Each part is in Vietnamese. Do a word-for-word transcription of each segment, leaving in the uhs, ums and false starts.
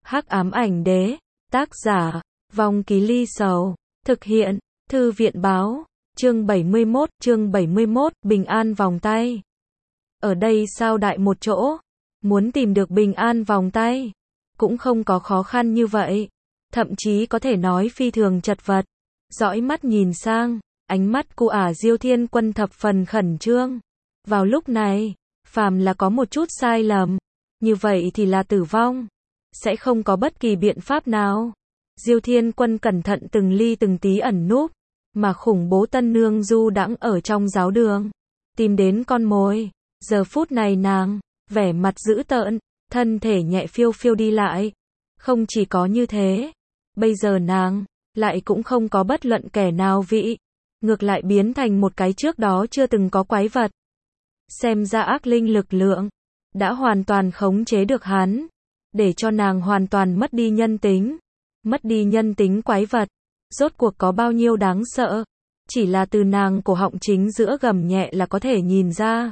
Hắc ám ảnh đế, tác giả, Vong Ký Ly Sầu, thực hiện, Thư viện báo, chương bảy mươi mốt, chương bảy mươi mốt, bình an vòng tay. Ở đây sao đại một chỗ, muốn tìm được bình an vòng tay, cũng không có khó khăn như vậy, thậm chí có thể nói phi thường chật vật. Dõi mắt nhìn sang, ánh mắt của ả Diêu Thiên Quân thập phần khẩn trương. Vào lúc này, phàm là có một chút sai lầm, như vậy thì là tử vong, sẽ không có bất kỳ biện pháp nào. Diêu Thiên Quân cẩn thận từng ly từng tí ẩn núp, mà khủng bố tân nương du đãng ở trong giáo đường, tìm đến con mồi. Giờ phút này nàng, vẻ mặt dữ tợn, thân thể nhẹ phiêu phiêu đi lại. Không chỉ có như thế, bây giờ nàng, lại cũng không có bất luận kẻ nào vị, ngược lại biến thành một cái trước đó chưa từng có quái vật. Xem ra ác linh lực lượng, đã hoàn toàn khống chế được hắn, để cho nàng hoàn toàn mất đi nhân tính. Mất đi nhân tính quái vật, rốt cuộc có bao nhiêu đáng sợ, chỉ là từ nàng cổ họng chính giữa gầm nhẹ là có thể nhìn ra.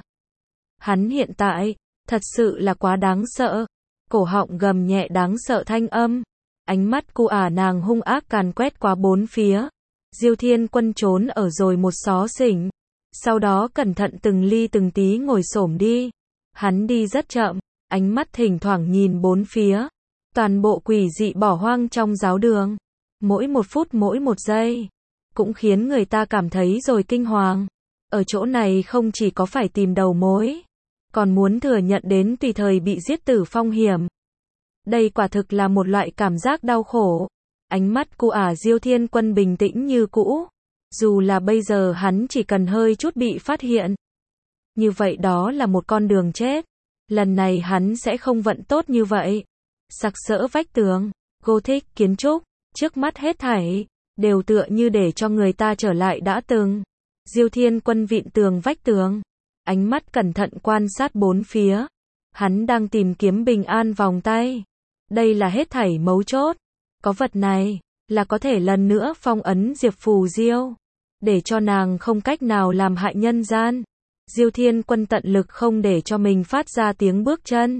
Hắn hiện tại, thật sự là quá đáng sợ, cổ họng gầm nhẹ đáng sợ thanh âm, ánh mắt của ả nàng hung ác càn quét qua bốn phía. Diêu Thiên Quân trốn ở rồi một xó xỉnh, sau đó cẩn thận từng ly từng tí ngồi xổm đi. Hắn đi rất chậm, ánh mắt thỉnh thoảng nhìn bốn phía. Toàn bộ quỷ dị bỏ hoang trong giáo đường, mỗi một phút mỗi một giây, cũng khiến người ta cảm thấy rồi kinh hoàng. Ở chỗ này không chỉ có phải tìm đầu mối, còn muốn thừa nhận đến tùy thời bị giết tử phong hiểm. Đây quả thực là một loại cảm giác đau khổ. Ánh mắt của ả Diêu Thiên Quân bình tĩnh như cũ, dù là bây giờ hắn chỉ cần hơi chút bị phát hiện, như vậy đó là một con đường chết. Lần này hắn sẽ không vận tốt như vậy. Sặc sỡ vách tường, Gothic kiến trúc, trước mắt hết thảy, đều tựa như để cho người ta trở lại đã từng. Diêu Thiên Quân vịn tường vách tường, ánh mắt cẩn thận quan sát bốn phía. Hắn đang tìm kiếm bình an vòng tay. Đây là hết thảy mấu chốt. Có vật này, là có thể lần nữa phong ấn Diệp Phù Diêu, để cho nàng không cách nào làm hại nhân gian. Diêu Thiên Quân tận lực không để cho mình phát ra tiếng bước chân.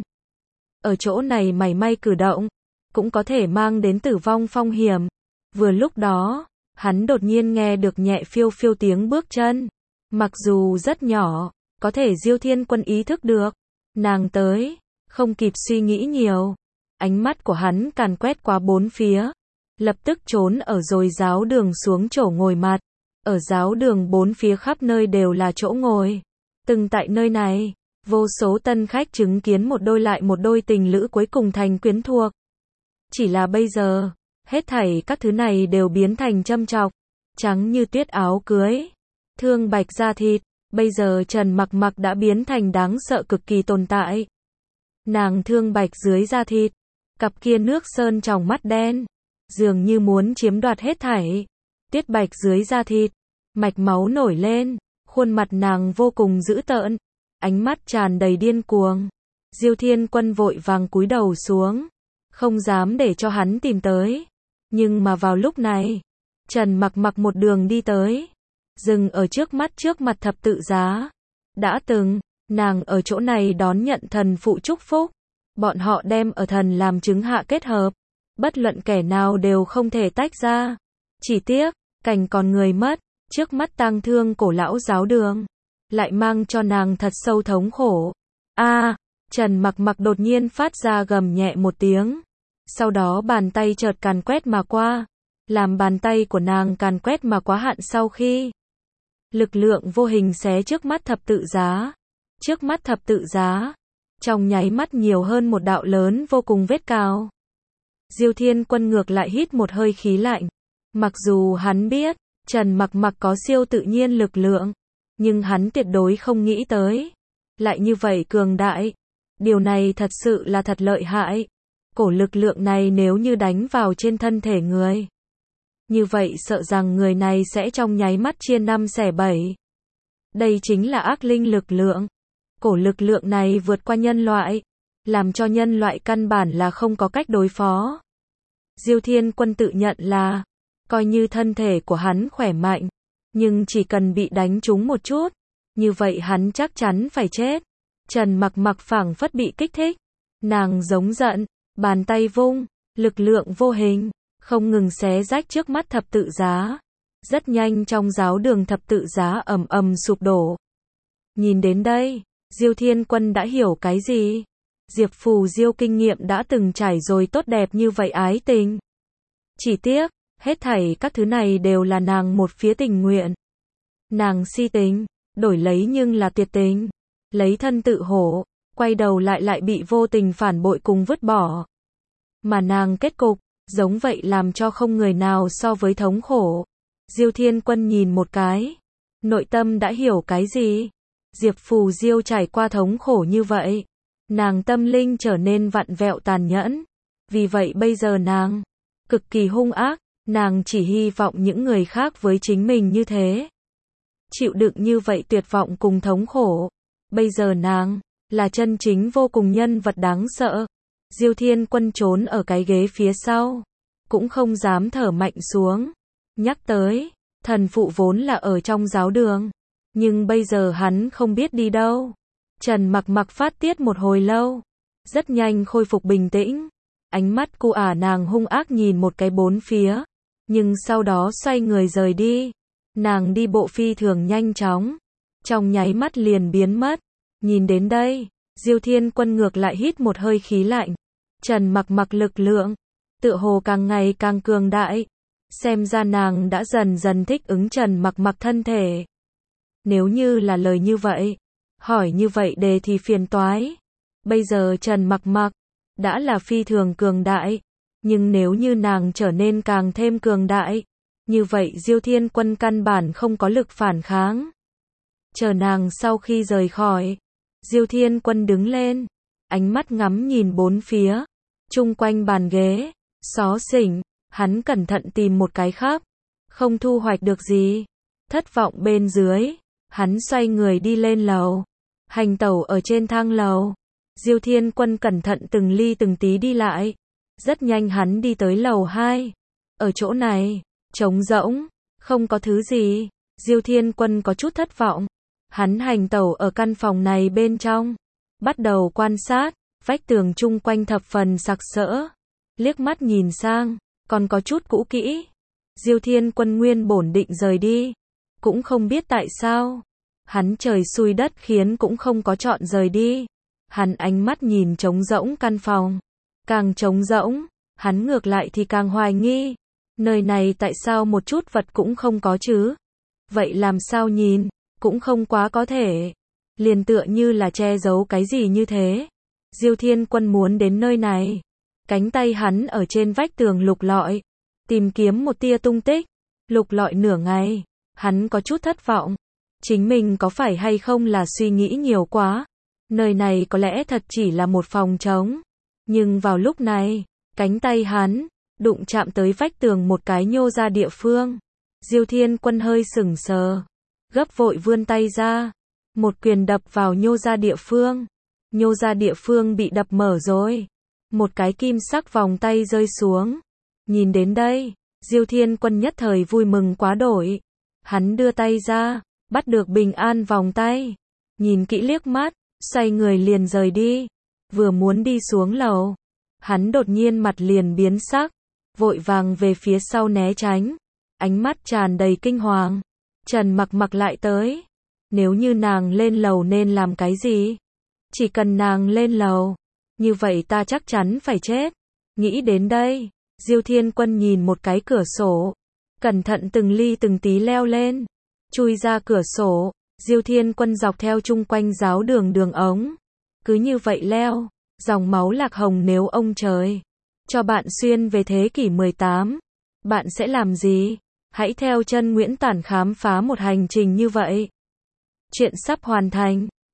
Ở chỗ này mảy may cử động, cũng có thể mang đến tử vong phong hiểm. Vừa lúc đó, hắn đột nhiên nghe được nhẹ phiêu phiêu tiếng bước chân. Mặc dù rất nhỏ, có thể Diêu Thiên Quân ý thức được. Nàng tới, không kịp suy nghĩ nhiều. Ánh mắt của hắn càn quét qua bốn phía. Lập tức trốn ở rồi giáo đường xuống chỗ ngồi mặt. Ở giáo đường bốn phía khắp nơi đều là chỗ ngồi. Từng tại nơi này, vô số tân khách chứng kiến một đôi lại một đôi tình lữ cuối cùng thành quyến thuộc. Chỉ là bây giờ, hết thảy các thứ này đều biến thành châm chọc, trắng như tuyết áo cưới, thương bạch da thịt. Bây giờ Trần Mặc Mặc đã biến thành đáng sợ cực kỳ tồn tại. Nàng thương bạch dưới da thịt, cặp kia nước sơn tròng mắt đen, dường như muốn chiếm đoạt hết thảy. Tuyết bạch dưới da thịt, mạch máu nổi lên, khuôn mặt nàng vô cùng dữ tợn, ánh mắt tràn đầy điên cuồng. Diêu Thiên Quân vội vàng cúi đầu xuống, không dám để cho hắn tìm tới. Nhưng mà vào lúc này, Trần Mặc Mặc một đường đi tới, dừng ở trước mắt trước mặt thập tự giá. Đã từng, nàng ở chỗ này đón nhận thần phụ chúc phúc. Bọn họ đem ở thần làm chứng hạ kết hợp, bất luận kẻ nào đều không thể tách ra. Chỉ tiếc, cảnh còn người mất, trước mắt tang thương cổ lão giáo đường, lại mang cho nàng thật sâu thống khổ. A, à, Trần Mặc Mặc đột nhiên phát ra gầm nhẹ một tiếng. Sau đó bàn tay chợt càn quét mà qua, làm bàn tay của nàng càn quét mà quá hạn sau khi lực lượng vô hình xé trước mắt thập tự giá. Trước mắt thập tự giá, trong nháy mắt nhiều hơn một đạo lớn vô cùng vết cào. Diêu Thiên Quân ngược lại hít một hơi khí lạnh. Mặc dù hắn biết, Trần Mặc Mặc có siêu tự nhiên lực lượng, nhưng hắn tuyệt đối không nghĩ tới lại như vậy cường đại. Điều này thật sự là thật lợi hại. Cổ lực lượng này nếu như đánh vào trên thân thể người, như vậy sợ rằng người này sẽ trong nháy mắt chia năm xẻ bảy. Đây chính là ác linh lực lượng. Cổ lực lượng này vượt qua nhân loại, làm cho nhân loại căn bản là không có cách đối phó. Diêu Thiên Quân tự nhận là, coi như thân thể của hắn khỏe mạnh, nhưng chỉ cần bị đánh trúng một chút, như vậy hắn chắc chắn phải chết. Trần Mặc Mặc phảng phất bị kích thích, nàng giống giận, bàn tay vung, Lực lượng vô hình, không ngừng xé rách trước mắt thập tự giá. Rất nhanh trong giáo đường thập tự giá ầm ầm sụp đổ. Nhìn đến đây, Diêu Thiên Quân đã hiểu cái gì? Diệp Phù Diêu kinh nghiệm đã từng trải rồi tốt đẹp như vậy ái tình. Chỉ tiếc, hết thảy các thứ này đều là nàng một phía tình nguyện. Nàng si tình, đổi lấy nhưng là tuyệt tình. Lấy thân tự hổ, quay đầu lại lại bị vô tình phản bội cùng vứt bỏ. Mà nàng kết cục, giống vậy làm cho không người nào so với thống khổ. Diêu Thiên Quân nhìn một cái, nội tâm đã hiểu cái gì? Diệp Phù Diêu trải qua thống khổ như vậy, nàng tâm linh trở nên vặn vẹo tàn nhẫn. Vì vậy bây giờ nàng cực kỳ hung ác, nàng chỉ hy vọng những người khác với chính mình như thế. Chịu đựng như vậy tuyệt vọng cùng thống khổ. Bây giờ nàng là chân chính vô cùng nhân vật đáng sợ. Diêu Thiên Quân trốn ở cái ghế phía sau, cũng không dám thở mạnh xuống. Nhắc tới, thần phụ vốn là ở trong giáo đường, nhưng bây giờ hắn không biết đi đâu. Trần Mặc Mặc phát tiết một hồi lâu, rất nhanh khôi phục bình tĩnh. Ánh mắt cô ả nàng hung ác nhìn một cái bốn phía, nhưng sau đó xoay người rời đi. Nàng đi bộ phi thường nhanh chóng, trong nháy mắt liền biến mất. Nhìn đến đây, Diêu Thiên Quân ngược lại hít một hơi khí lạnh. Trần Mặc Mặc lực lượng, tựa hồ càng ngày càng cường đại. Xem ra nàng đã dần dần thích ứng Trần Mặc Mặc thân thể. Nếu như là lời như vậy, hỏi như vậy đề thì phiền toái. Bây giờ Trần Mặc Mặc đã là phi thường cường đại, nhưng nếu như nàng trở nên càng thêm cường đại, như vậy Diêu Thiên Quân căn bản không có lực phản kháng. Chờ nàng sau khi rời khỏi, Diêu Thiên Quân đứng lên, ánh mắt ngắm nhìn bốn phía, chung quanh bàn ghế, xó xỉnh, hắn cẩn thận tìm một cái khác, không thu hoạch được gì. Thất vọng bên dưới, hắn xoay người đi lên lầu, hành tẩu ở trên thang lầu. Diêu Thiên Quân cẩn thận từng ly từng tí đi lại, rất nhanh hắn đi tới lầu hai. Ở chỗ này, trống rỗng, không có thứ gì. Diêu Thiên Quân có chút thất vọng. Hắn hành tẩu ở căn phòng này bên trong, bắt đầu quan sát, vách tường chung quanh thập phần sặc sỡ. Liếc mắt nhìn sang, còn có chút cũ kỹ. Diêu Thiên Quân nguyên bổn định rời đi, cũng không biết tại sao, hắn trời xui đất khiến cũng không có chọn rời đi. Hắn ánh mắt nhìn trống rỗng căn phòng, càng trống rỗng, hắn ngược lại thì càng hoài nghi, nơi này tại sao một chút vật cũng không có chứ? Vậy làm sao nhìn, cũng không quá có thể, liền tựa như là che giấu cái gì như thế. Diêu Thiên Quân muốn đến nơi này, cánh tay hắn ở trên vách tường lục lọi, tìm kiếm một tia tung tích. Lục lọi nửa ngày, hắn có chút thất vọng. Chính mình có phải hay không là suy nghĩ nhiều quá? Nơi này có lẽ thật chỉ là một phòng trống. Nhưng vào lúc này, cánh tay hắn đụng chạm tới vách tường một cái nhô ra địa phương. Diêu Thiên Quân hơi sững sờ, gấp vội vươn tay ra, một quyền đập vào nhô ra địa phương. Nhô ra địa phương bị đập mở rồi. Một cái kim sắc vòng tay rơi xuống. Nhìn đến đây, Diêu Thiên Quân nhất thời vui mừng quá đổi. Hắn đưa tay ra, bắt được bình an vòng tay. Nhìn kỹ liếc mắt, xoay người liền rời đi. Vừa muốn đi xuống lầu, hắn đột nhiên mặt liền biến sắc, vội vàng về phía sau né tránh. Ánh mắt tràn đầy kinh hoàng. Trần Mặc Mặc lại tới. Nếu như nàng lên lầu nên làm cái gì? Chỉ cần nàng lên lầu, như vậy ta chắc chắn phải chết. Nghĩ đến đây, Diêu Thiên Quân nhìn một cái cửa sổ, cẩn thận từng ly từng tí leo lên, chui ra cửa sổ. Diêu Thiên Quân dọc theo chung quanh giáo đường đường ống, cứ như vậy leo, dòng máu lạc hồng. Nếu ông trời cho bạn xuyên về thế kỷ mười tám, bạn sẽ làm gì? Hãy theo chân Nguyễn Tản khám phá một hành trình như vậy. Chuyện sắp hoàn thành.